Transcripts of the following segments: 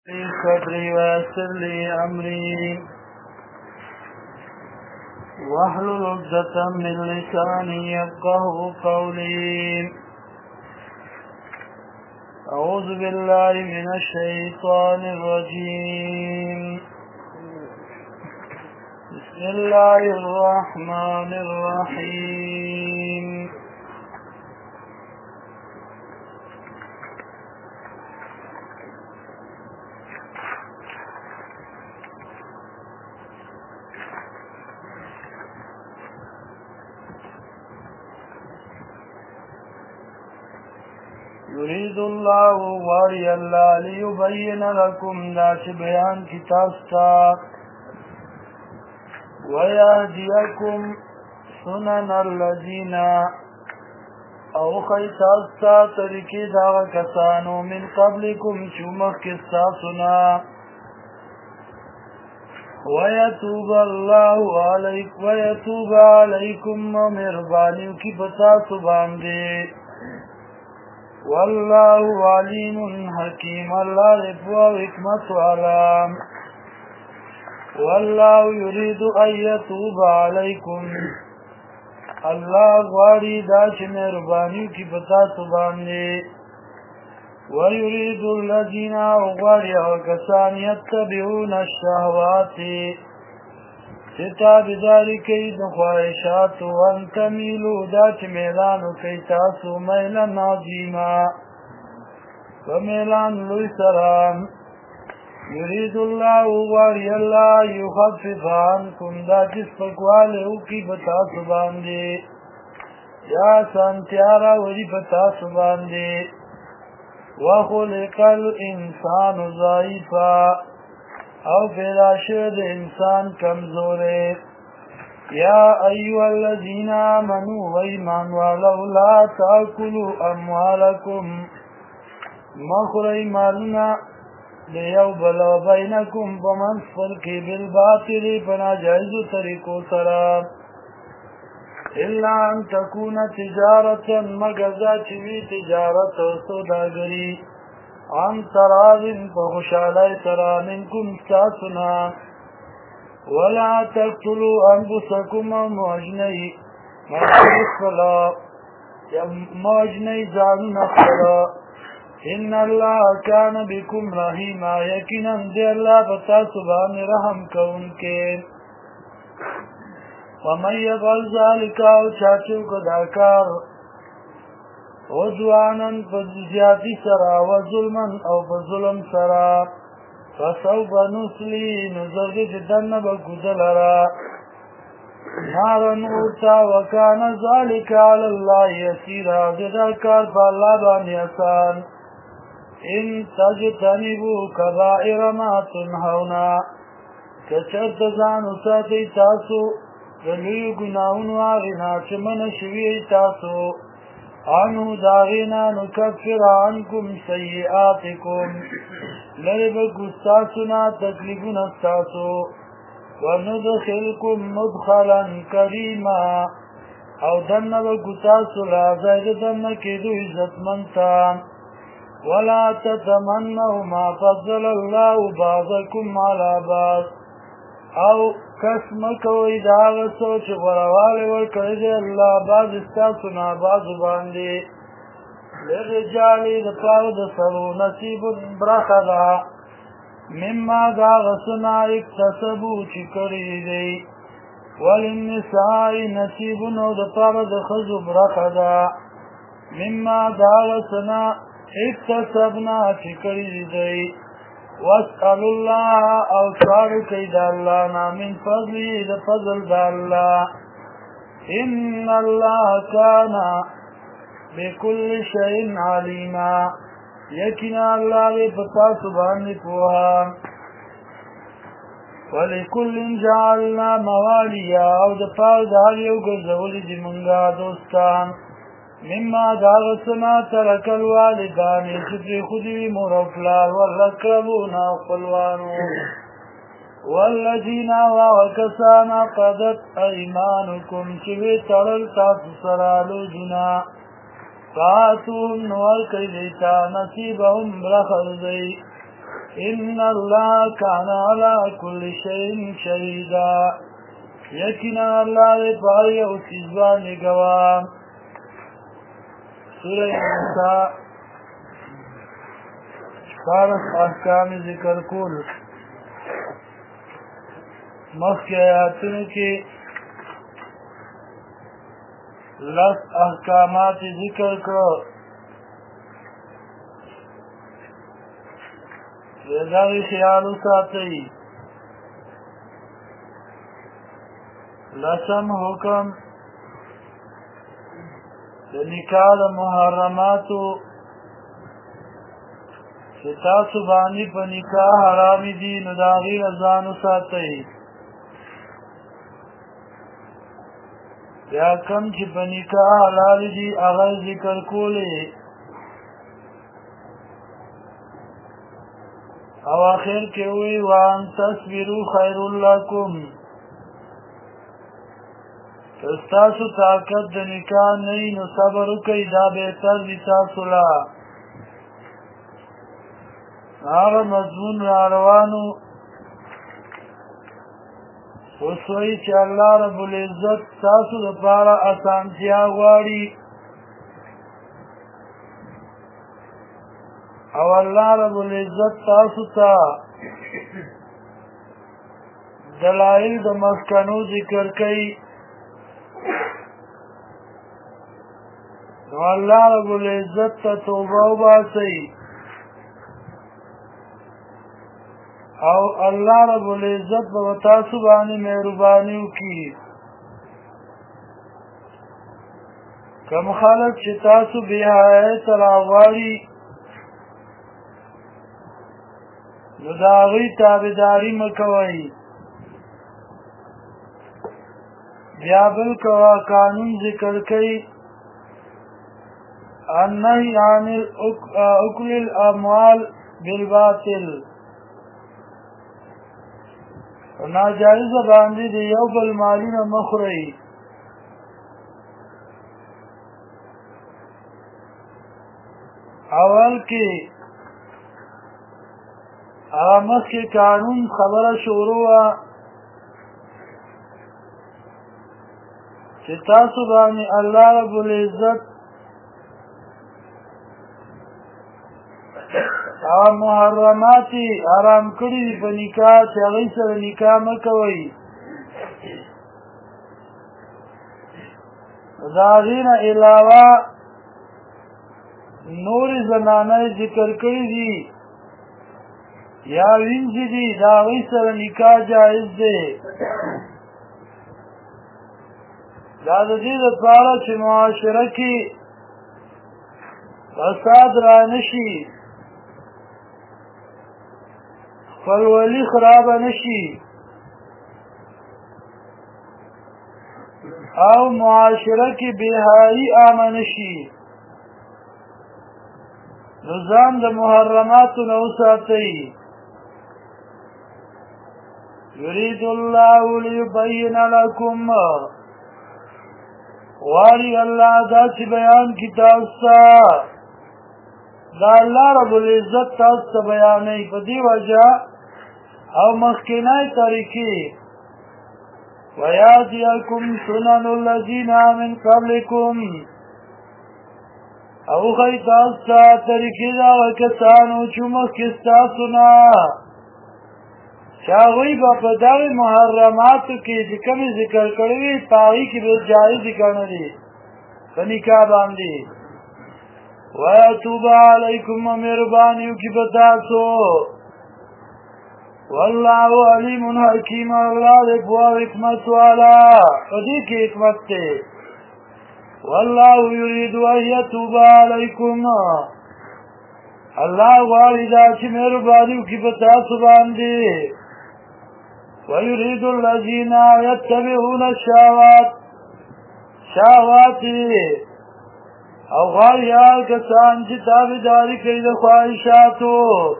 صدري ويسر لي أمري واحلل عقدة من لساني يفقهوا قولي. أعوذ بالله من الشيطان الرجيم. بسم الله الرحمن الرحيم. يريد الله واري الله ليبين لكم ذات بيان كتابتا ويهديكم سنن الذين او خيطاستا طريقي داغ كسانو من قبلكم شمخ كستاسنا ويتوب عليكم ومرباني كبتاس باندي والله عليم حكيم. الله رفوه وحكمت علام. والله يريد أن يتوب عليكم. الله غاري داش مهرباني کی بتا سبحانه. ويريد الذين غاري وكسان يتبعون الشهوات کتاب داری کئی دخواہشات وان تمیلو داچ میلانو کئی تاسو میلان عظیما ومیلان لوی سرام. یرید اللہ واری اللہ یخفف عنکم دا جس پکوالو کی بتاسو باندے یا سانتیارا وری بتاسو باندے. وخلق الانسان ضعیفا او پیدا شد انسان کمزور ہے. یا ایوہ الذین آمنوا وایمان والو لا تاکلوا اموالکم مخری مالنا لیو بلو بینکم بمنصفر کی بالباطل پناجائز طریقو سرا الا ان تکون تجارتا مگزا چوی تجارت و سوداگری عن تراضٍ فخشالي ترى منكم استاسنا ولا تقتلوا أنفسكم موجني زاننا فلا إن الله كان بكم رحيما. يكنا دي الله بتاسبان رحم كونك. ومن يفعل ذلك او چاچو کداکار عدوانا فزیادی سرا وظلما او فظلم سرا فسوف نسلی نزرد دن بکدلرا نارا نورتا وکان ذالک علی اللہ یسیرا ذکر فاللہ بانی اسان. ان تجتنبو کبائر ما تنہونا کچرت زانو ساتی تاسو دلیو گناہون واغنا چمن شوی تاسو عنو داغینا نکفر عنکم سیئاتکم لرب گستاسنا تکلیفون استاسو وندخلکم مدخلا کریما او دنب گستاسو لازاید دن کدو عزت منتا. ولا تتمنوا ما فضل الله بعضکم على بعض او قسم کوئی داغ سوچ غروال ورکرد اللہ باز استاسنا بازو باندی. لرجالی دپار دسرو نصیب برخدا مما داغ سنا اکتسبو چکری دی. وللنساء نصیب نو دپار دخزو برخدا مما داغ سنا اکتسبنا چکری دی. واسأل الله او سوالو کئی دا اللہ نا من فضلی دا فضل دا اللہ. ان اللہ کانا بكل شيء عليما. یقینا اللہ بے پتا سبحان پوہا. ولکل جعلنا موالیا او دا پار داریو گرزولی دی منگا دوستان مما داغسنا ترک الوالدان چپری خودی مرفلار والاقربون اخفلوانو والذین وکسانا قدت ایمانکم چوی ترل تاسو سرالو جنا فاتوهم نور کئی دیتا نصیبهم برخل دی ان الله كان على كل شيء شهيدا یقینا الله دې په یو څیز باندې ګواه. سورة النساء شپاړس احکام ذکر کول. مخکې آیاتونو کې لس احکامات ذکر کړو. د دغې خیال وساتئ. لسم حکم د نکاح د محرماتو چې تاسو باندې په نکاح حرامې دي نو د هغې نه ځان وساتئ. بیا کوم چې په نکاح حلال دي هغه ذکر کولې او آخر کې وی وان تصبروا خیر لکم. استاسو طاقت د نکاح نه وي نو صبر وکئ دا بهتر دي تاسو له. هغه مضمون را روانو اوس وایي چې الله رب العزت تاسو دپاره اسانتیا غواړي او الله رب العزت تاسو ته دلائل د مسکنو ذکر کوي. نو الله رب العزت ته توبه وباسئ او الله رب العزت به تاسو باندې مهرباني وکړي. کوم خلک چې تاسو بې حیایۍ ته راغواړي نو د هغوی تابعداري مه کوئ. بیا بل قانون ذکر کوي النهي عن اکل الاموال بالباطل. ناجایز باندې د یو بل مالونه مه خورئ. اول کې هغه مخکې قانون خبره شروع وه چې تاسو باندې الله رب العزت محرمات حرام کړي دي په نکاح چې هغوی سره نکاح مه کوئ. د هغې نه علاوه نورې زنانه ذکر کړي دي یا وینځې دي د هغوی سره نکاح جایز دی. دا د دې دپاره چې معاشره کې فساد را نشي خپلولي خرابه نشي او معاشره کې بېحایي عامه نشي نو ځان د محرماتو نه وساتئ. یرید الله لیبین لکم غواړي الله دا چې بیان کړي تاسو ته دا الله رب العزت تاسو ته بیانوي په دې وجه او مخکینی طریقې ویاتیکم سنن الذین من قبلکم او ښایي تاسو ته طریقې د هغه کسانو چې مخکې ستاسو نه چې هغوی به په دغې محرماتو کې چې کومې ذکر کړې وي په هغې کې به جایزې ګڼلې په نکاح باندې. ویتوب علیکم مهرباني وکړي په تاسو والله علیم حکیم. الله دې پوه او حکمت والا په دې کې حکمت دی. والله یرید ان یتوب علیکم الله غواړي دا چې مهرباني وکړي په تاسو باندې. ويريد الذين يتبعون الشهوات او غواړي هغه کسان چې تابعداري کوي د خواهشاتو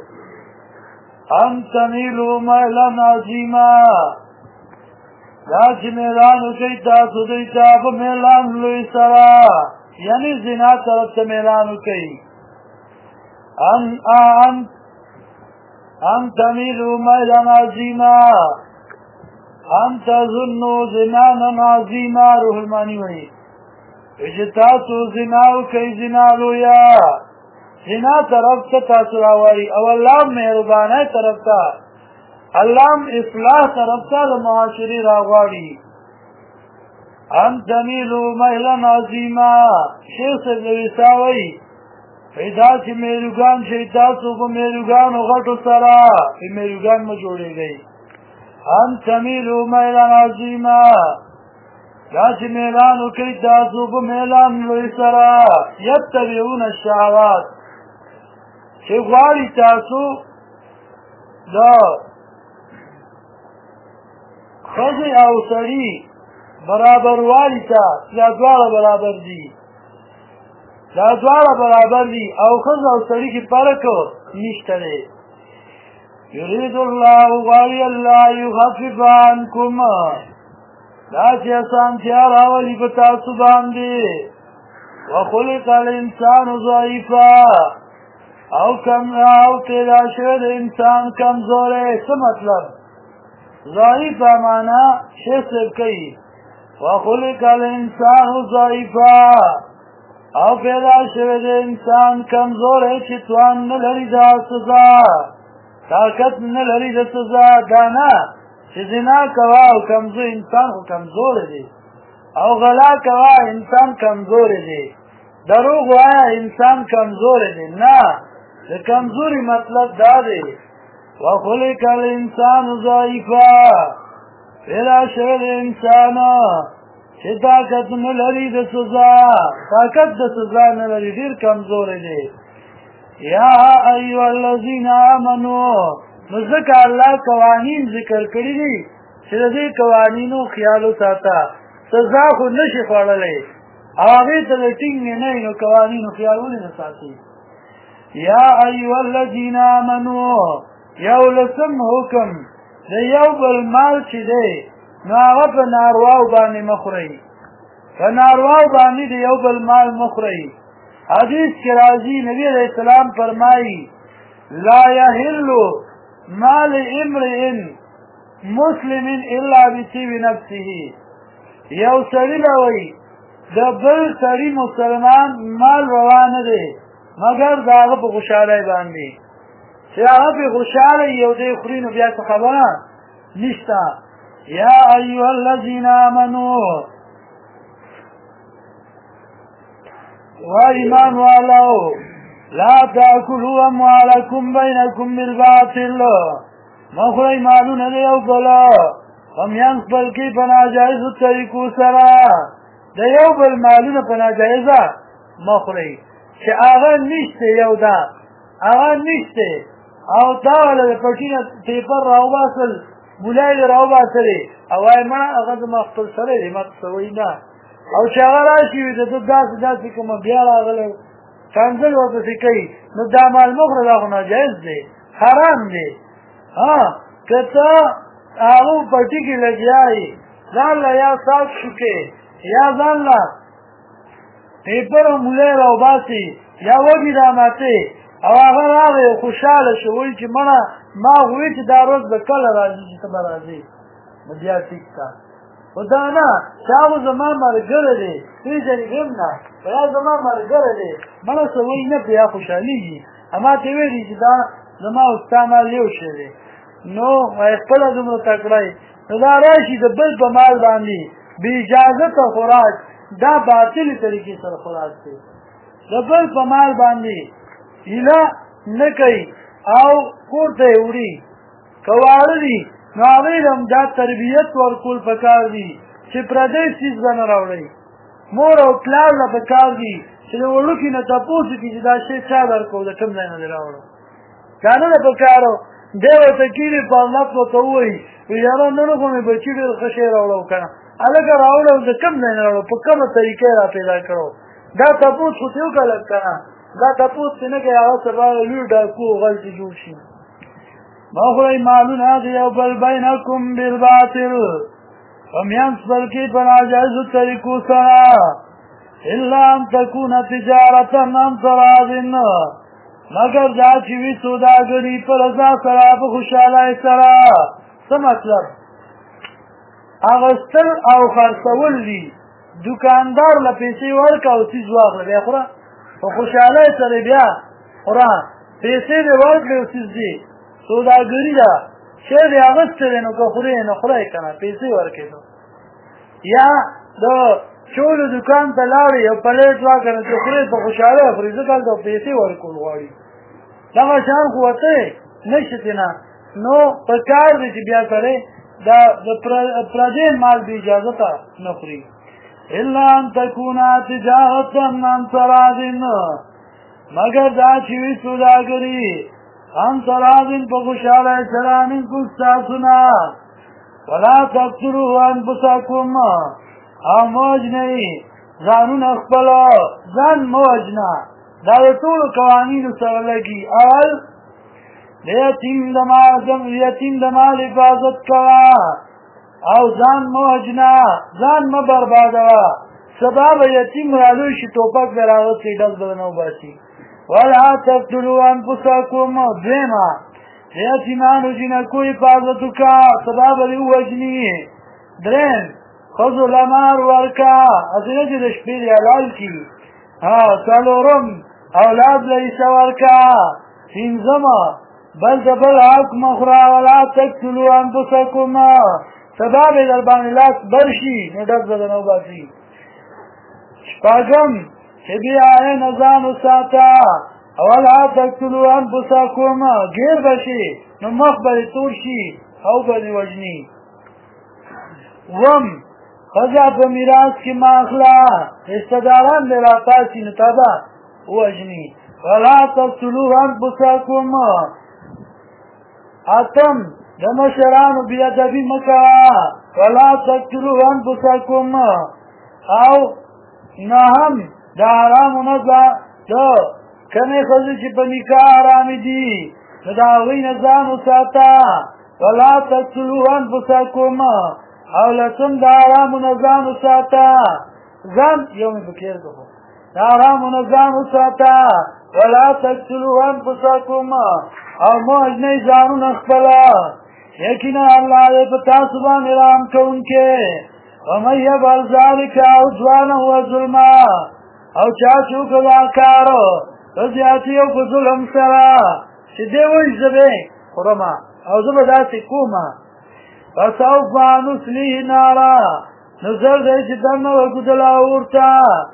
ان تمیلوا میلا عظیما دا چې میلان وکړئ تاسو دوی ته په میلان لوی سره یعنې زنا طرف ته میلان وکړئ ان تمیلوا میلا عظیما ان تظنوا ظنانا عظیما. روح المانی وی اجتاسو زناو کئی زنالو یا زنا طرف تا تاسو راواری او اللہ مہربانہ طرف تا اللہ اصلاح طرف تا معاشری راواری. ان تمیلو میلا عظیما شیخ صاحب نویساوی پیدا چی میلوگان شیطاسو کو میلوگان و غٹو سرا پی میلوگان میں جوڑے گئی. ان تمیلو میلا عظیما داچ میلانو کئی تاسو کو میلان لوی سرا یتبعون الشهوات چه غواړي تاسو دا ښځې او سړي برابر والی تا دا دواړه برابر دي او ښځه او سړي کې فرق نشته دی. یرید الله غواړي الله یخفف عنکم دا چې اسانتیا راولي په تاسو باندې. وخلق الانسان ضعیفا او پیدا شوی د انسان کمزوری. څه مطلب؟ ضعیفا معنا شیخ صاحب کوي وخلق الانسان ضعیفا او پیدا شوی د انسان کمزوری چې توان نه لري دا سزا طاقت نه لري د سزا. دا نه چې زنا کوا او کمزور انسان خو کمزور دی او غلا کوا انسان کمزور دی دروغ وایا انسان کمزور دی. نه د کمزوری مطلب دا دی وخلق الانسان ضعیفا پیدا شوی د انسان چې طاقت نه لري د سزا طاقت د سزا نه لري ډېر کمزور دی. یا ایها الذین آمنوا نو ځکه الله قوانین ذکر کړي دي چې د دې قوانینو خیال وساته سزا خو نشي خوړلی او هغې ته د ټینګ نه نو قوانینو خیال ولې نه ساتي. یا ایها الذین آمنوا یو لسم حکم د یو بل مال چې دی نو هغه په نارواو باندې مه خورئ په نارواو باندې د یو بل مال مه خورئ. حدیث کې راځي نبی علیہ السلام فرمایي لا یحل مال امرئ مسلم الا بطیب نفسه. یو سړي له وایي د بل سړي مسلمان مال روا نه دی مګر د هغه په خوشحالۍ باندې چې هغه په خوشحاله یو دی خوري نو بیا څه خبره نشته. یا ایها الذین آمنوا و ایمان والو لا تاکلوا اموالکم بینکم بالباطل مخوری مالونه د یو بل په میانځ خپل کې په ناجایزو طریقو سره د یو بل مالونه په ناجایزه مخوری چې هغه نشته یو دا هغه نشته او تا ولا د پټي نه پیپر راوباسل مولای دې راوباسلې او وايي ما هغه زما خپل سره دې ما څه وایي نه او چې هغه راشي د داسې کومه بیا راغلی کنځل ورپسې کوي نو دا مال مخوره دا خو ناجایز دی حرام دی. که ته هغه پټي کې لګیا یې ځان له یا صاف شوکې یا ځان له پیپر او مولای راوباسي یا وږي راماتې او هغه راغی خوشحاله شو وایي چې مړه ما وایي چې دا روز به کله راځي چې ته به راځې نو بیا ټیک ده خو دا نه چې هغه زما ملګری دی پېژنې هم نه یا زما ملګری دی مړه څه وایي نه بیا خوشحالېږي اما ته ویلي چې دا زما او ستا مال یو شی دی نو خپله دومره تکړه نو دا راشي د بل په مال باندې بې اجازته خوراک دا باطلې طریقې سره خوراک دی د بل په مال باندې هیله نه کوي او کور ته یې وړي که واړه دي نو هغوی له هم دا تربیت ورکول پکار دي چې پردی څیز به نه راوړئ مور او پلار له پکار دي چې د وړوکي نه تپوس وکړي چې دا شی چا درکړو د کوم ځای نه دې راوړو دا نه ده پکارو دی ورته کېني په نفس ورته ووایي یاره نن خو مې بچي ډېر ښه شی راوړو که نه هلکه راوړو د کوم ځای نه راوړو په کومه طریقه یې را پیدا کړو دا تپوس خو دې وکړه لږ که نه دا تپوس چې نه کوي هغه سبا لوی ډاکو غلطې جوړ شي. مه خورئ مالونه د یو بل بینکم بالباطل په میانځ خپل کې په ناجایزو طریقو سره الا ان تکونه تجارتا عن تراض مگر دا چې وي سوداګري په رضا سره په خوشحالۍ سره. څه مطلب؟ اغوستل او خرڅول دي. دکاندار له پیسې ورکړه او څیز واخله بیا خوره، په خوشحالۍ سره بیا خوره. پیسې دې ورکړې او څیز دي سوداګري ده. شی دې اغوستی دی نو که خورې نو خوره یې که نه، پیسې ورکړې نو. یا د چولو دکان ته لاړې یو پلیټ واکړه نو چې خورې په خوشحالۍ خورې، ځکه هلته پیسې ورکول غواړي. دغه شیان خو ورته نشته ترې نه. نو په کار دی چې بیا سړی د پردې مال بې اجازته نه خوري. الا ان تکونه تجارتا عن تراض، مگر دا چې وي سوداګري عن تراض په خوشحالۍ سره منکم ستاسو نه. ولا تقتلوا انفسکم، او مه وژنئ ځانونه خپل، ځان مه وژنه. دا د ټولو قوانینو سره لګي. اول د یتیم د مال حفاظت کوه او ځان مه وژنه، ځان مه بربادوه. سبا به یتیم رالوی شي ټوپک به راغوڅي ډز به نه وباسي. ولا تقتلوا انفسکم، دویمه د یتیمانو جنکو حفاظت وکړه، سبا به دې ووژني. درېیم ښځو له مهر ورکړه، هسې نه چې د شپې دې حلال کړي. څلورم اولاد له حصه ورکړه. پنځمه بل د بل حق مه خوره. ولا تقتلوا انفسکم، سبا به در باندې لاس بر شي نو ډز به نه وباسي. شپږم چې بې عینه ځان وساته. ولا تقتلوا انفسکم، ګیر به شي نو مخ به دې تور شي او به دې وژني. اووم ښځه په میراث کې مه اخله، رشتهداران دې راپاڅي نو تا به ووژني. ولا تقتلوا انفسکم. اتم د مشرانو بې ادبي مه کوه. ولا تقتلوا انفسکم. او نهم د حرامو نه د کمې ښځې چې په نکاح حرامې دي نو د هغوی نه ځان وساته. ولا تقتلوا انفسکم. او لسم د حرامو نه ځان وساته. ځان یو مې پکې کړو، د حرامو نه ځان وساته. ولا تقتلوا انفسکم، او مه وژنئ ځانونه خپله، یقینا الله دې په تاسو باندې رحم کوونکی. ومن یفعل ذلک عدوانا وظلما، او چا چې وکړه دا کار په زیاتي او په ظلم سره چې دی وایي زه به خورمه او زه به داسې کومه، فسوف نصلیه نارا، نو زر دی چې دننه وکودله اورته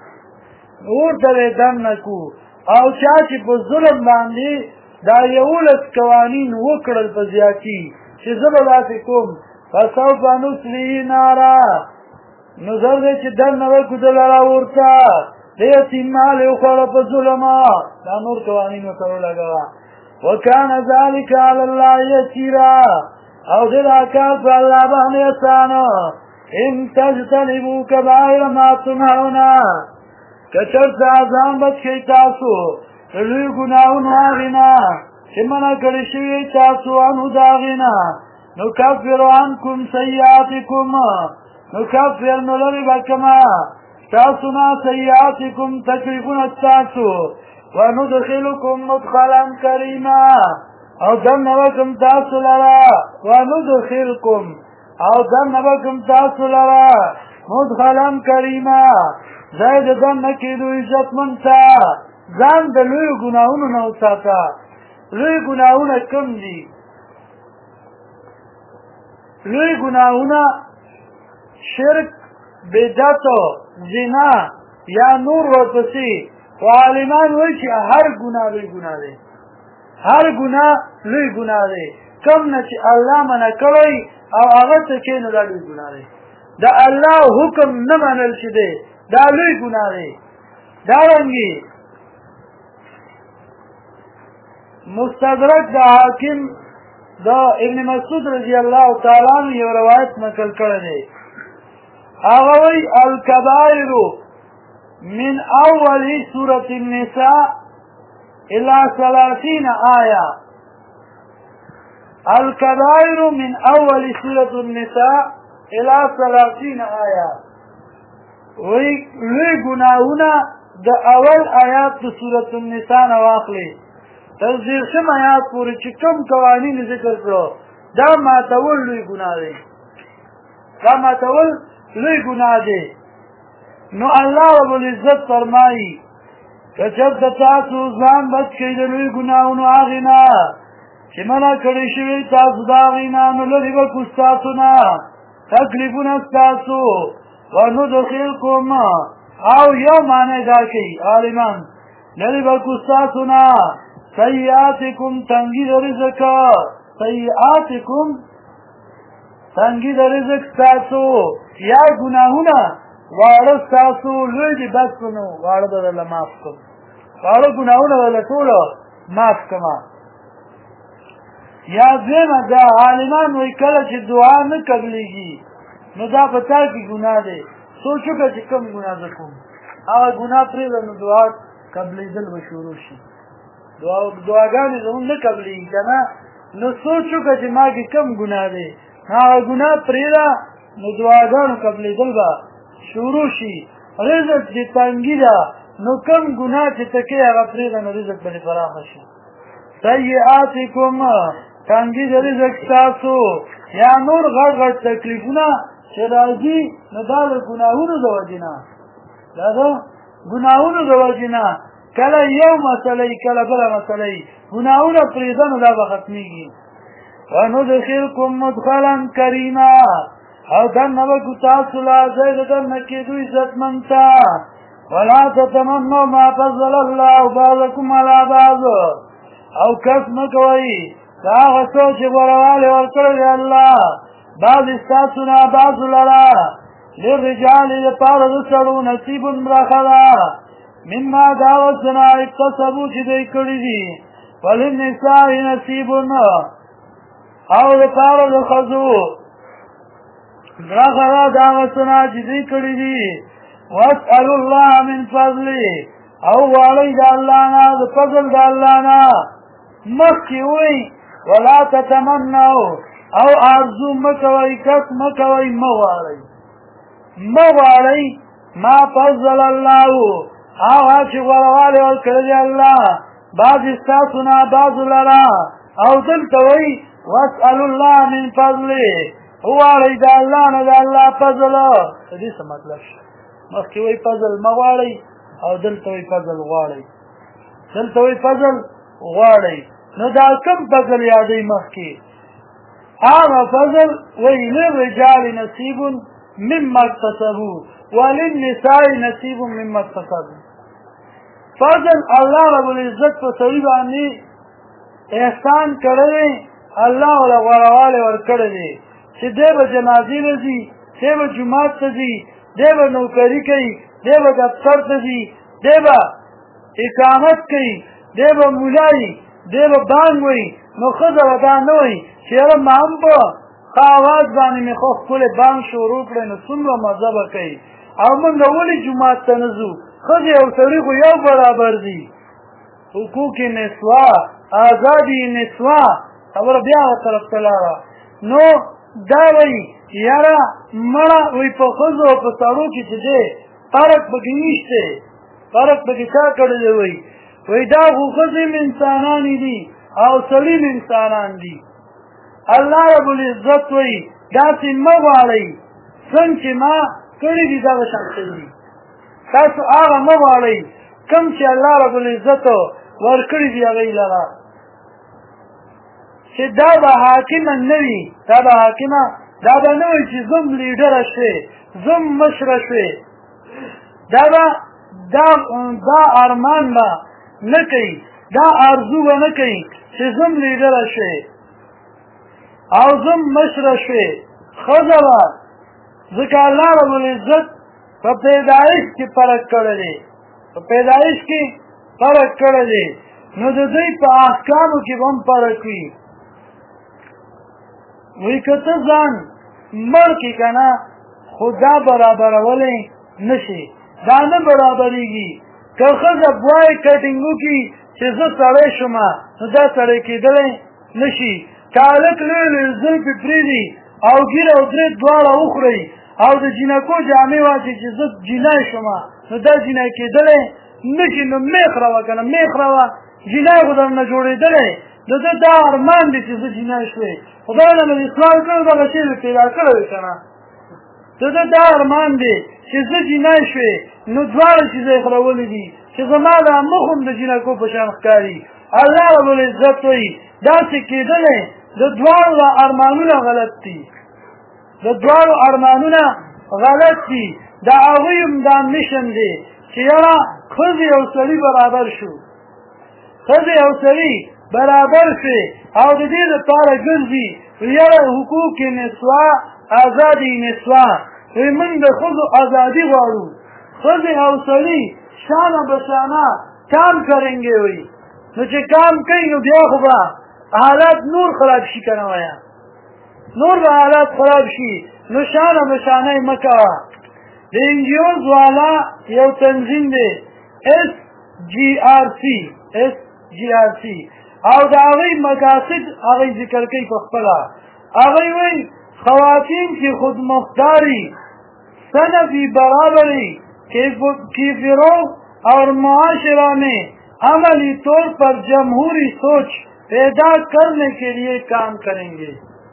به دننه کو. او چا چې په ظلم باندې دا 11 قوانین وکړل په زیاتي چې زه به داسې کوم، فسوف نصلیه نارا، نو زر دی چې دننه وکودله اورته د یتیم مال یې وخوړه په ظلمه. دا نور قوانین ورسره ولګوه. وکان ذلک علی الله یسیرا، او دې دا کار په الله باندې اسانه. ان تجتنبوا کبائر ما تنهون، که چېرته ځان بچ کړئ تاسو د لویو ګناهونو هغې نه چې منع کړي شوي تاسو عنه د هغې نه، نکفر عنکم سیئاتکم، نکفر نو لرې به کمه تاسو نه سیئاتکم تکلیفونه ستاسو، وندخلکم مدخلا کریما، او دننه بکم تاسو لره، وندخلکم او دننه بکم تاسو لره مدخلا کریما، ځای د دننه کېدو عزتمند ته. ځان د لویو ګناهونو نه وساته. لوی ګناهونه کوم دي؟ لوی ګناهونه شرک، بدعت، زنا یا نور ورپسې. خو عالمان وایي چې هر ګناه لوی ګناه دی، هر ګناه لوی ګناه دی. کوم نه چې الله منع کړی او هغه ته کې نو دا لوی ګناه دی. د الله حکم نه منل چې دی دا لوی ګناه دی. دارنګې مستدرک د حاکم د ابن مسعود رضی الله تعالی عنہ یو روایت نقل کړی دی. هغه وایي الکبائر من اول سورة النساء الى 30 آیه. الکبائر من اول سورة النساء الى 30 آیه. وی لوی گناهونه د اول آیات د سورة النساء نه واخلي تر 30 آیات پورې چې کوم قوانین ذکر کړو دا ماتول لوی ګناه دی دا ماتول لوی ګناه دی نو الله رب العزت فرمایي که چېرته تاسو ځان بچ کړئ د لوی ګناهونو هغې نه چې منع کړی شوي تاسو د هغې نه نو لرې به کړو ستاسو نه تکلیفونه ستاسو وندخلکم او یو معنی دا کوي عالمان لرې به کړو ستاسو نه سیئاتکم تنګي د رزق سیئاتکم تنګي د رزق ستاسو یا ګناهونه واړه ستاسو لوی دي بس نو واړه به درله معاف کړم واړه ګناهونه به درله ټوله معاف کړمه یا دویمه دا عالمان وایي کله چې دعا نه قبلېږي نو دا په تا کې ګناه دی سوچ وکړه چې کوم ګناه زه کوم هغه ګناه پرېږده نو دعا قبلېدل به شروع شي دعاګانې زموږ نه قبلېږي که نه نو سوچ وکړه چې ما کې کوم ګناه دی هغه ګناه پرېږده نو دعاګانو قبلېدل به شروع شي رزق دې تنګي ده نو کوم ګناه چې ته کوې هغه پرېږده نو رزق به دې پراخه شي سیئاتکم تنګي د رزق ستاسو یا نور غټ غټ تکلیفونه چې راځي نو دا د ګناهونو د وجې نه دا د ګناهونو د وجې نه کله یو مسله کله بله مسله ګناهونه پرېږده نو دا به ختمېږي وندخلکم مدخلا کریما او دننه به کړو تاسو له ځای د دننه کېدو عزتمند ته ولا تتمنوا ما فضل الله بعضکم علی بعض او کس مه کوئ د هغه څه چې غوړوالی ورکړی دی الله بعض ستاسو نه بعضو لره للرجال دپاره د سړو نصیب برخه ده مما د هغه څه نه اکتسبو چې دوی کړي دي وللنساء نصیب او دپاره د ښځو برخه ده د هغه څه نه چې دوی کړي دي واسألوا الله من فضله او غواړئ د الله نه د فضل د الله نه مخکې وایي ولا تتمنوا او آرزو مکوئ کس مکوئ مغواړئ ما فضل الله هغه چې غوړوالی ورکړی دی الله بعضې ستاسو نه بعضو لره او دلته وایي واسألوا الله من فضله وغواړئ د الله نه د الله فضل د دې څه مطلب شي مخکې وایي فضل مه غواړئ او دلته وایي فضل غواړئ دلته وایي فضل غواړئ نو دا کم فضل یادوي مخکې هغه فضل وایي للرجال نصیب مما اکتسبوا وللنساء نصیب مما اکتسبوا فضل الله رب العزت په سړي باندې احسان کړی الله وله غوړوالی ورکړی دی چې دی به جنازې له ځي دی به جومات ته ځي دی به نوکري کوي دی به دفتر ته ځي دی به اقامت کوي دی به مولایي دی به بانګ وایي نو ښځه به دا نه وایي چې یاره ما هم په ښه اواز باندې مې خو ښکلی بانګ شروع کړی نو څومره مزه به کوي او موږ ولې جومات ته نه ځو ښځې او سړي خو یو برابر دي حقوق نسوا آزادي نسوا خبره بیا هغه طرف ته لاړه نو دا وایي یاره مړه وایي په ښځو او په سړو کې چې دی فرق پکې نشته فرق پکې چا کړی دی وایي دا خو ښځې م انسانانې دي او سړي م انسانان دي الله رب العزت وایي داسې مه غواړئ څنګه چې ما کړي دي دغه شان کوي تاسو هغه مه غواړئ کوم چې الله رب العزت ورکړي دي هغې لره چې دا به حاکمه نه وي دا به حاکمه دا به نه وي چې زم لیډره شوې زم مشره شوې دا ارمان به نه کوي دا آرزو به نه کوي چې زم لیډره شوې او زم مشره شوې ښځه به ځکه الله رب العزت په پیدایش کې فرق کړی دی په پیدایش کې فرق کړی دی نو د دوی په احکامو کې به هم فرق وي وایي که ته ځان مړ کړي که نه خو دا برابرولی نه شي دا نه برابرېږي که ښځه بوای کټینګ وکړي چې زه سړی شومه نو دا سړی کېدلی نه شي که هلک لوی لوی زلفې پرېږدي او ګیره او درې دواړه وخورئ او د جینکو جامې واچوي چې زه جینۍ شومه نو دا جینۍ کېدلی نه شي نو میخ روه که نه میخ روه جنای خو درنه جوړېدلی د ده دا ارمان دی چې زه جنای شوې خدای نه مې اسلام کړی دغه شی مې پیدا کړی دی که نه د ده دا ارمان دی چې زه جنای شوې نو دواړه چیزه یې خورولي دي چې زما دا مخ هم د جنکو په شان ښکاري الله رب العزت وایي داسې کېدلی د دواړو دا ارمانونه غلط دي د دواړو ارمانونه غلط دي د هغوی هم دا میشن دی چې یاره ښځې او سړي برابر شو ښځې او سړي برابر شوې او د دې دپاره ګرځي یاره حقوق نسوا آزادي نسوا وایي موږ د ښځو ازادي غواړو ښځې او سړي شانه بشانه کام کرنګې وایي نو چې کام کوي نو بیا خو به حالات نور خراب شي که نه وایه نور به حالات خراب شي نو شانه بشانه یې مه کوه د انجیوز والا یو تنظیم دی SGRC او د هغوی مقاصد هغوی ذکر کوي په خپله هغوی وایي خواتین کی خودمختاری صنفی برابری کی فروغ اور معاشرہ میں عملی طور پر جمہوری سوچ پیدا کرنے کے لیے کام کریں گے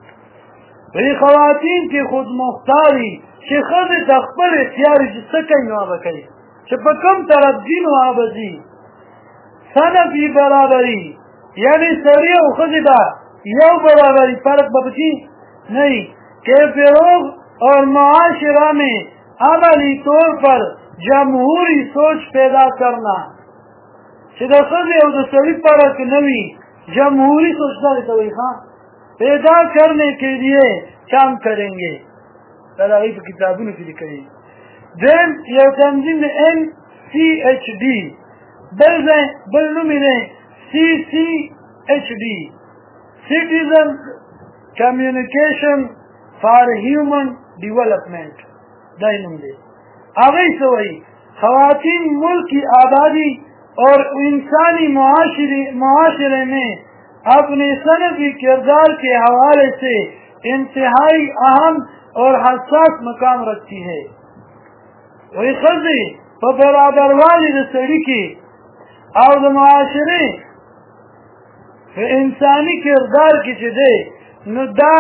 خواتین کی خودمختاری چې ښځې د خپل اختیار چې څه کوي نو هغه کوي چې په کوم طرف ځي نو هغه به ځي صنفي برابري یعنی سړي او ښځې به یو برابري فرق به پکې نه وي کہ فروغ اور معاشرہ میں عملی طور پر جمہوری سوچ پیدا کرنا چې د ښځې او د سړي فرق نه وي جمہوری سوچ دغې ته وایي پیدا کرنے کے لیے کام کریں گے دا د هغوی په کتابونو کې لیکلي دویم یو تنظیم د NCHD بل نوم یې دی CCHD Citizen Communication for Human Development دا یې نوم دی هغوی څه وایي خواتین ملک کی آبادی اور انسانی معاشرے میں اپنے صنفی کردار کے حوالے سے انتہائی اہم اور حساس مقام رکھتی ہے وہی ښځې په برابروالي د سړي کې او د معاشرې په انساني کردار کې چې دی نو دا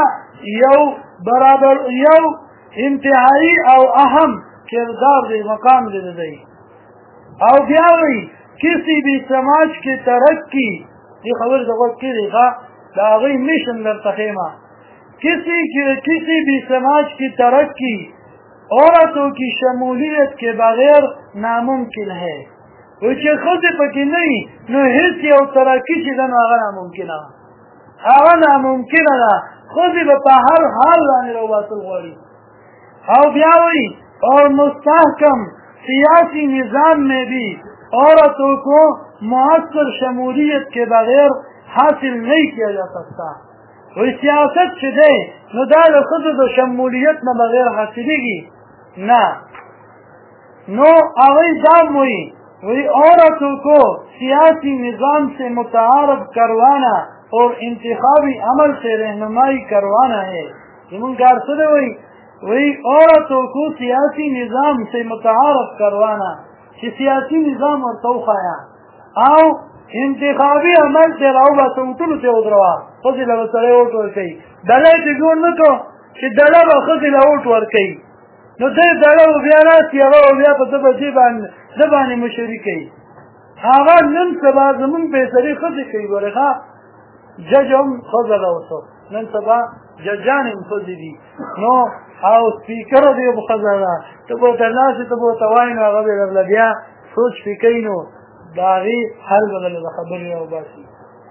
یو انتهایی او اهم کردار دی مقام دی دی او بیا وایي کسی بھی سماج کی ترقی یہ خبر د غوږ کېږي د هغوی میشن درته ښیمه کسی بھی سماج کی ترقی عورتوں کی شمولیت کے بغیر ناممکن ہے وایي چې ښځې پکې نه وي نو هېڅ یو ترقي چې ده نو هغه ناممکنه ده هغه ناممکنه ده ښځې به په هر حال باندې راوباسل غواړي او بیا وایي اور مستحکم سیاسی نظام میں بھی عورتوں کو مؤثر شمولیت کے بغیر حاصل نہیں کیا جا سکتا وہی سیاست چې دی نو دا د ښځو د شمولیت نه بغیر حاصلېږي نه نو هغوی دا وایي عورتوں کو سیاسی نظام سے متعارف کروانا اور انتخابی عمل سے رہنمائی کروانا ہے زمون کار څه دی وہی عورتوں کو سیاسی نظام سے متعارف کروانا چې سیاسی نظام ورته وښایه او انتخابي عمل ته راوباسه وټولو ته ودروه ښځې له به سړی وټ ورکوي ډله یې چې جوړ نه کړو چې ډله به ښځې له وټ ورکوي نو دی ډله به بیا راسي هغه به بیا په ده باندې مشري کوي هغه نن سبا زمونږ فیصلې ښځې کوي ګورې ښه جج هم ښځه ده اوس نن سبا ججان هم ښځې دي نو او سپیکر دی به ښځه ده ته به ورته ناستې ته به ورته وایي نو هغه به درله بیا سوچ پې کوي نو د هغې حل به درله د خبرې راوباسي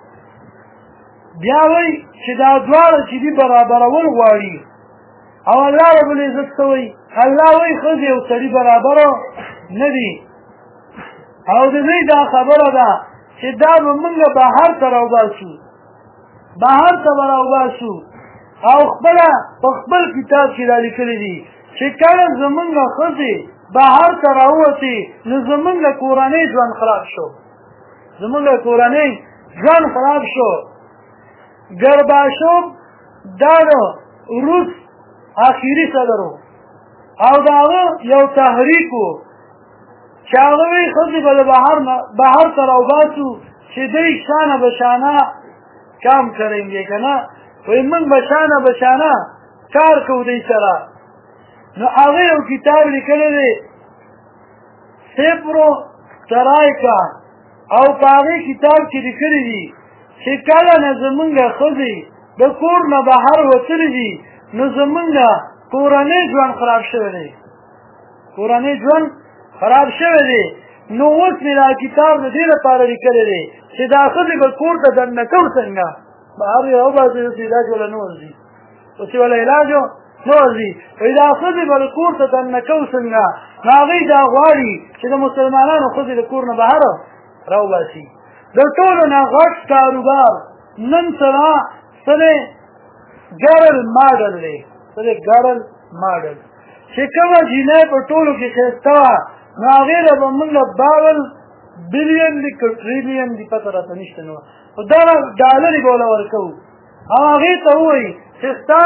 بیا وایي چې دا دواړه چې دي برابرول غواړي او الله رب العزت څه وایي الله وایي ښځې او سړي برابره نه دي او د دوی دا خبره ده چې دا به موږ بهر ته راوباسو بهر ته به راوباسو او خپله په خپل کتاب کې را لیکلي دي چې کله زمونږ ښځې بهر ته راووتې نو زمونږ کورنۍ ژوند خراب شو زمونږ کورنۍ ژوند خراب شو ګرباشوب دا د روس آخري صدر و او د هغه یو تحریک و چې هغه وایي ښځې به د بهر ته راوباسو چې دوی شانه بشانه کام کرنګې که نه وایي موږ بشانه بشانه کار کوو دوی سره. نو هغه یو کتاب لیکلی دی سپرو ترایکا او په هغې کتاب کې لیکلي دي چې کله نه زمونږ ښځې د کور نه بهر وتلي دي نو زمونږ کورنۍ ژوند خراب شوی دی، کورنۍ ژوند خراب شوی دی. نو اوس مې دا کتاب د دې لپاره لیکلی دی چې دا ښځې به کور ته دننه کوو څنګه بهر یې وباسئ اوس علاج وله نه ورځي، اوس یې وله علاج نه ورځي. وایي دا ښځې به د کور ته دننه کوو څنګه؟ نو هغوی دا غواړي چې د مسلمانانو ښځې د کور نه بهر راوباسي. د ټولو نه غټ کاروبار نن سره څه دی؟ ګرل ماډل دی، څه دی؟ ګرل ماډل چې کومه جینۍ په ټولو کې ښایسته وه نو هغې له به موږ له 52 بلین دي که ټریلیین دي پته راته نشته نو خو دغه ډالرې به وله ورکوو او هغې ته ووایي چې ستا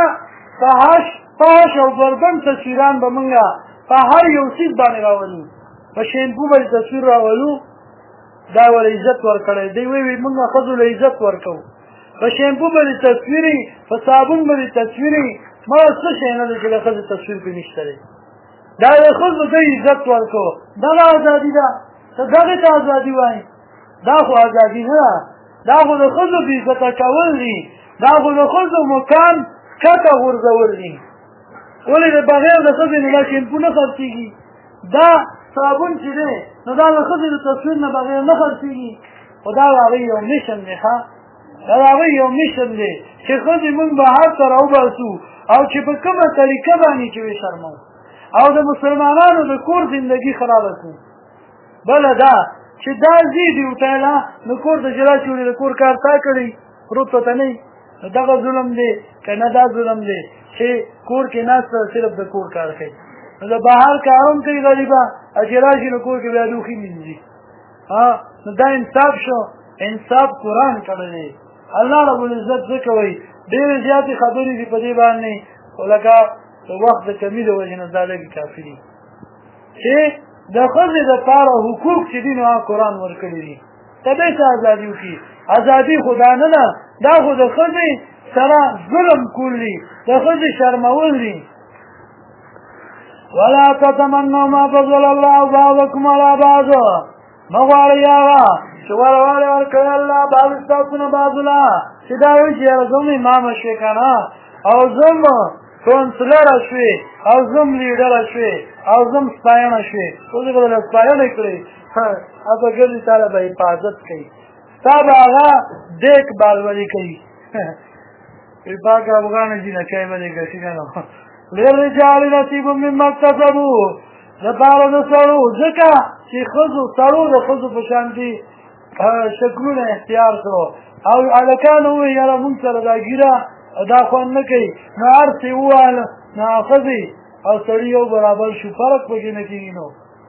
فحش او ګردن تصویران به موږ په هر یو څیز باندې راولو، په شیمپو به یې تصویر راولو، دا وله عزت ورکړی دی. وایي موږ ښځو له عزت ورکوو، په شیمپو به دې تصویرې، په صابون به دې تصویرې، مړه څه شی نه دی چې د ښځې تصویر پرې نشته دی. دا د ښځو ته عزت ورکوو، دغه ازادي ده. ته دغې ته ازادي وایي، دا خو ازادي نه ده، دا خو د ښځو بې عزته کول دي، دا خو د ښځو مکان کته غورځول دي. ولې د بغیر د ښځې نه دا شیمپو نه خرڅېږي، دا صابون چې دی نو دا د ښځې د تصویر نه بغیر نه خرڅېږي. خو دا د هغوی یو میشن دی، ښه دا د هغوی یو میشن دی چې ښځې موږ بهر ته راوباسو او چې په کومه طریقه باندې چې وشرمو او د مسلمانانو د کور زندګي خرابه کړو. بله دا چې دا ځي ډیوټایله نو کور ته چې راشي د کور کار تا کړی پروت ته نه نو دغه ظلم دی که نه دا ظلم دی چې کور کې ناسته صرف د کور کار کوي نو د بهر کار هم کوي غریبه او چې راشي نو کور کې بیا لوښي مینځي. نو دا انصاف شو، انصاف قرآن کړی دی. الله رب العزت ځکه وایي ډېرې زیاتې خبرې دي په دې باندې خو لکه د وخت د کمي د وجې نه دا لږې کافي دي چې د ښځې دپاره حقوق چې دي نو هغه قرآن ورکړي دي. ته دې څه ازادي وکړي؟ ازادي خو دا نه ده، دا خو د ښځې سره ظلم کول دي، د ښځې شرمول دي. ولا تتمنوا ما فضل الله بعضكم على بعض، مه غواړئ هغه چې وروالی ورکړی الله بعض ستاسو نه بعضو له چې دا وایي چې یاره زه هم امامه شوې که نه او زه هم کونسلره شوې او زه هم لیډره شوې او زه هم سپاینه شوې اوس به له سپاینه کړې هلته ګرځي تا له به حفاظت کوي، تا به هغه دیک بالولي کوي. پاک افغانه جینکۍ به دې ګټي که نه. للرجال نصیب مما اکتسبوا، دپاره د سړو ځکه چې ښځو سړو د ښځو په شان دي شکلونه اختیار کړو او هلکان ووایي یاره مونږ سره دا ګیره دا خوند نه کوي نو هر څه یې وویل نو ښځې او سړي یو برابر شو، فرق پکې نه کېږي. نو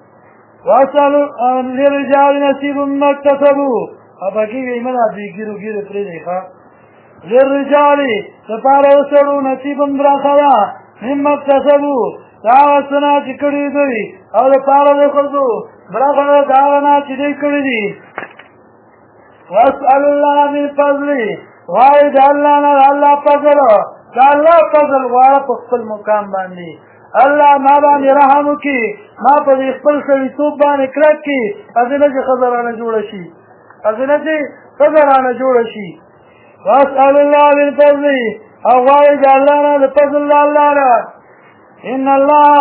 للرجال نصیب مما اکتسبوا پکې وایي مه دا دې ګیرو ګیرې پرېږدئ ښه. للرجال دپاره د سړو نصیب برخه ده مما اکتسبوا دا هغه څه نه چې کړي دوی او دپاره د ښځو برخه ده د هغه نه چې دوی کړي دي. واسأل الله من فضله، غواړئ د الله نه د الله فضل، د الله فضل غواړه په خپل مقام باندې. الله ما باندې رحم وکړي، ما په دې خپل سړیتوب باندې کلک کړي، هسې نه چې ښځه رانه جوړه شي، هسې نه چې ښځه رانه جوړه شي. واسأل الله من فضله، او غواړئ د الله نه د فضل د الله نه. ان الله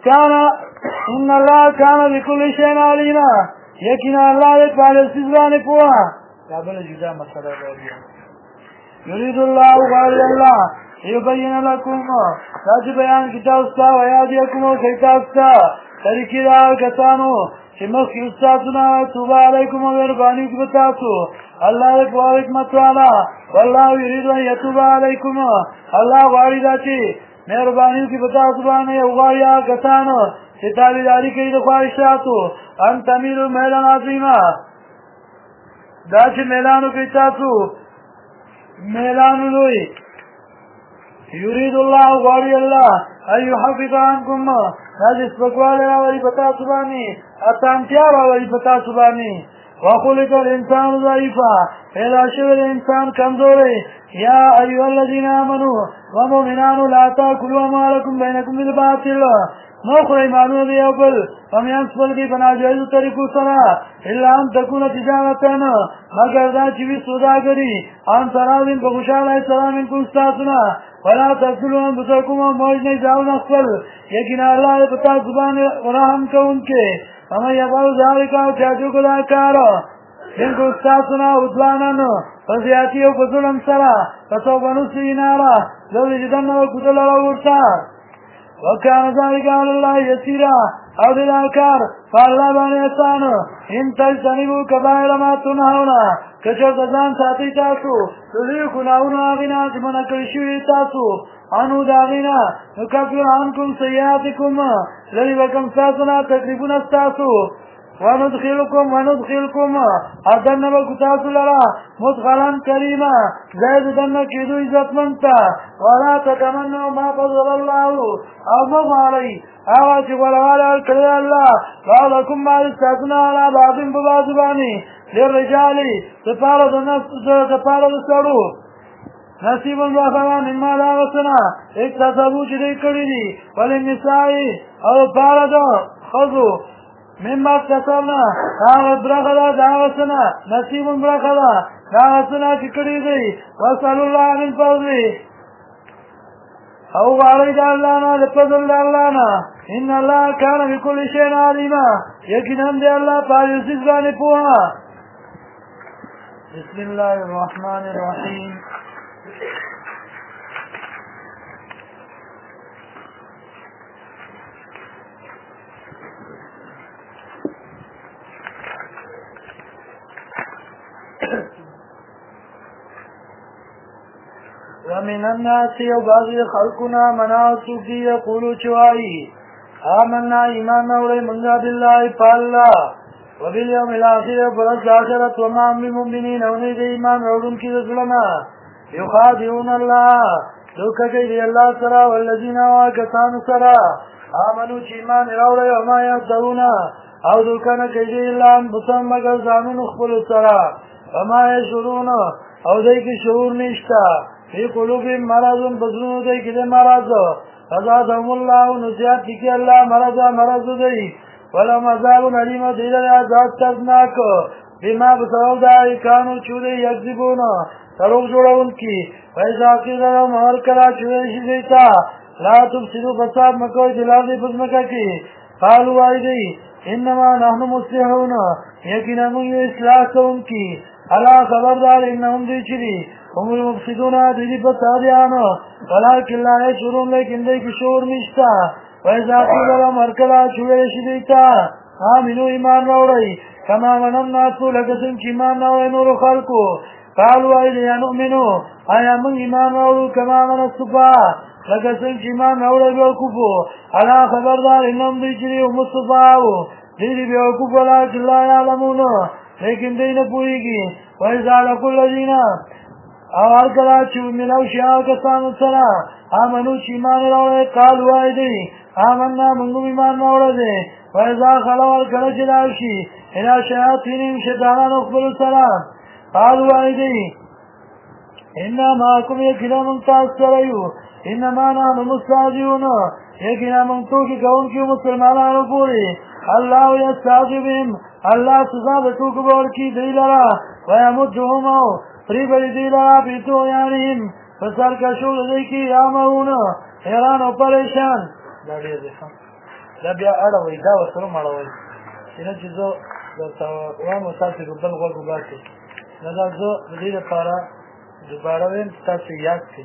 کان بكل شيء عليما، یقینا الله دې په هر څیز باندې پوهه. دا بله جدا مسله ده. یرید الله غواړي الله یبین لکم، دا چې بیان کړي تاسو ته ویادیکم او ښیي تاسو ته طریقې د هغه کسانو چې مخکې ستاسو نه توبه علیکم او مهرباني وکړي په تاسو. الله دې په حکمت والا والله یرید ان یتوب علیکم، الله غواړي دا چې مهرباني وکړي په تاسو باندې او غواړي هغه کسانو چې تابعداري کوي د خواهشاتو ان تمیلوا میلا عظیما، دا چې میلان وکړي تاسو میلان لوی. یرید الله غواړي الله ان یحفظ عنکم، دا چې سپکوالی راولي په تاسو باندې، اسانتیا راولي په تاسو باندې. وخلق الانسان ضعیفا پیدا شوی الانسان کمزوری یا ایها الذین آمنوا ومؤمنان لا تاکلوا اموالکم بینکم بالباطل نو خورئ مالونه د یو بل په منځ خپل کې په ناجایزو طریقو سره الا ان تکونه تجارتا مگر دا چې وي سوداګري ان تراوین په خوشحالی سره منکم ستاسو نه ولا تقتلوا انفسکم موج نه ځانونه خپل یقینا الله په تاسو باندې رحم کوونکی ومن یفعل ذلک چا چې دا کار منکم ستاسو نه عدوانا په زیاتي او په ظلم سره فسوف نصلیه نارا لنجزینه کوتل ورته وكان ذلك على الله يسيرا او دل کار فالله باندې آسان ان تجتنبوا كبائر ما تنهون کچو ځان ساتي تاسو دغه ګناونه غنا چې منع کړی شوی تاسو انو داغینا نکفر عنکم سیئاتکم لری وکم تاسو تقریبا تاسو وندخلكم ادن وكتاسو لرا مدخلا كريما زائد دن كيدو عزت منتا ولا تتمنوا ما فضل الله او مغالي او جوالوالا الكري الله بعضكم ما استاذنا على بعض ببعضباني للرجال تفارض السرو نصیب الرحمن مما لا وسنا اکتسبو چدی کری دی وللنساء او فارض خذو مما اکتسبنا برخدا داغسنا نصیب برخدا داغسنا چکڑی دی وصل اللہ من فضلی او غالي دالانا لفضل دالانا ان الله كان بكل شيء عليما يقينا دي الله تعالى سيزاني پوها بسم الله الرحمن الرحيم ومن الناس وبعض خلقنا مناسو کی یقولو چوائی آمنا ایمان نوڑے منگا باللہ پاللہ وبالیوم الاخر برس آخرت وما بمؤمنین اونی دے ایمان روڑن کی رسولنا یخادعون اللہ دوکا کئی دی اللہ سرا والذین آکتان سرا آمنو چی ایمان روڑے وما یادعونا او دوکا نکئی دی اللہ انبسان مگر زانون اخبرو سرا وما یشعرون او دی کی شعور نشتا فی قلوبهم مرض بزرون دی کده مرض فزادهم الله نزیاد کی اللہ مرض دی ولهم عذاب علیم دیل عذاب ترناک بما بسبب دائی کانو چوده یکذبون تروق جوڑون کی فیضا قیل لهم عمل کرا چوده شدیتا لا تبصروا فساد مکوی دلال دی بزمکا کی قالوا آئی دی انما نحن مصلحون یقینا من اصلاح کون کی الا خبردار انهم دی چلی هم المفسدون دیدی فسادیانو ولكن لا يشعرون لیکن دی کی شعور نشتا ویزا قیل لهم ارکلا چوئے شدیتا آمینو ایمان روڑی کما منم ناسو لکسن چی ایمان روڑی نور خلقو قالوا ایلی نؤمنو آیا من ایمان روڑو کما من الصفا لکسن چی ایمان روڑی بیوکوفو الا خبردار انهم دی چلی هم الصفاو دیدی بیوکوف ولیکن لا یعلمونو لیکن دی نپوئیگی ویزا لکل دینا او ارکلا چو ملو شیعو کسانو سرا آمنو چی ایمان روڑی قالوا ایلی آمنا منگو ایمان روڑی دی ویزا خلو ارکلا چلاوشی الى شیاطینیم شیطانان اخبرو سلام قالوا ایلی انا ماکم یکنا من تاثریو انما نحن مستعجیون یکنا من توکی کون کیو مسلمانانو پوری اللہ یستعجی بهم اللہ سزا بتوک بور کی دیلرا ویمدهمو فریبری دیلرا بیتو یعنیم فسر کشول دیکی یامهون حیران و پریشان دا دیر دیخم دا بیا اڑوی دا وسرم اڑوی اینا چیزو وامو تاسی رو بل غوگو باسی ندا زو دیر پارا دوباره ویم تاسی یاد کی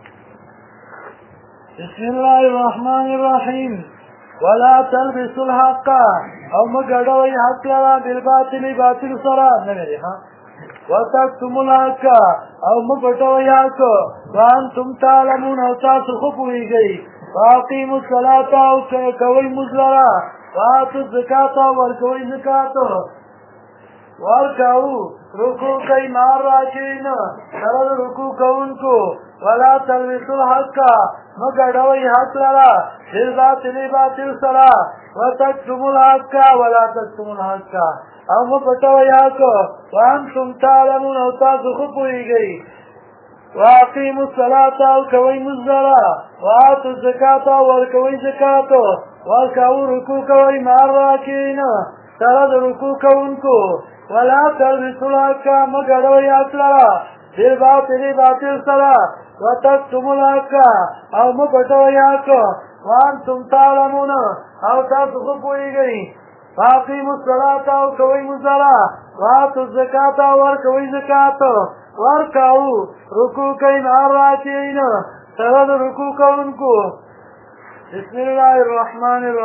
بسم الله الرحمن الرحیم ولا تلبسوا الحق او مگڑوی حق لرا بالباطل باطل سرا نمیری ها وتكتموا الحق او مگڑوی حق وانتم تعلمون او تاسو خبوئی گئی واقیموا الصلاة او کوئی مزلرا واتوا الزکاة ورکوئی زکاة ورکاو رکو کئی مار راکین سرد رکو کون کو ولا تلبسوا الحق مگڑوی حق لرا بالباطل باطل سرا وتكتموا الحق ولا تكتموا الحق او مپټو یاکو وانتم تعلمون او تاسو خو پوهیږئ واقیموا الصلاة او کوئ مزدره وآتوا الزکاة او ورکوئ زکات ورکوئ رکوع کوئ مع الراکعین سره د رکوع کوونکو ولا تلبسوا الحق مه ګډوئ حق لره بالباطل باطل سره وتکتموا الحق او مه پټوئ حق وانتم تعلمون او تاسو خو پوهیږئ واقیموا الصلاة او کوئ مزدره وآتوا الزکاة او ورکوئ زکات ورکعوا رکوع کوئ مع الراکعین سره د رکوع کوونکو بسم الله الرحمن الرحیم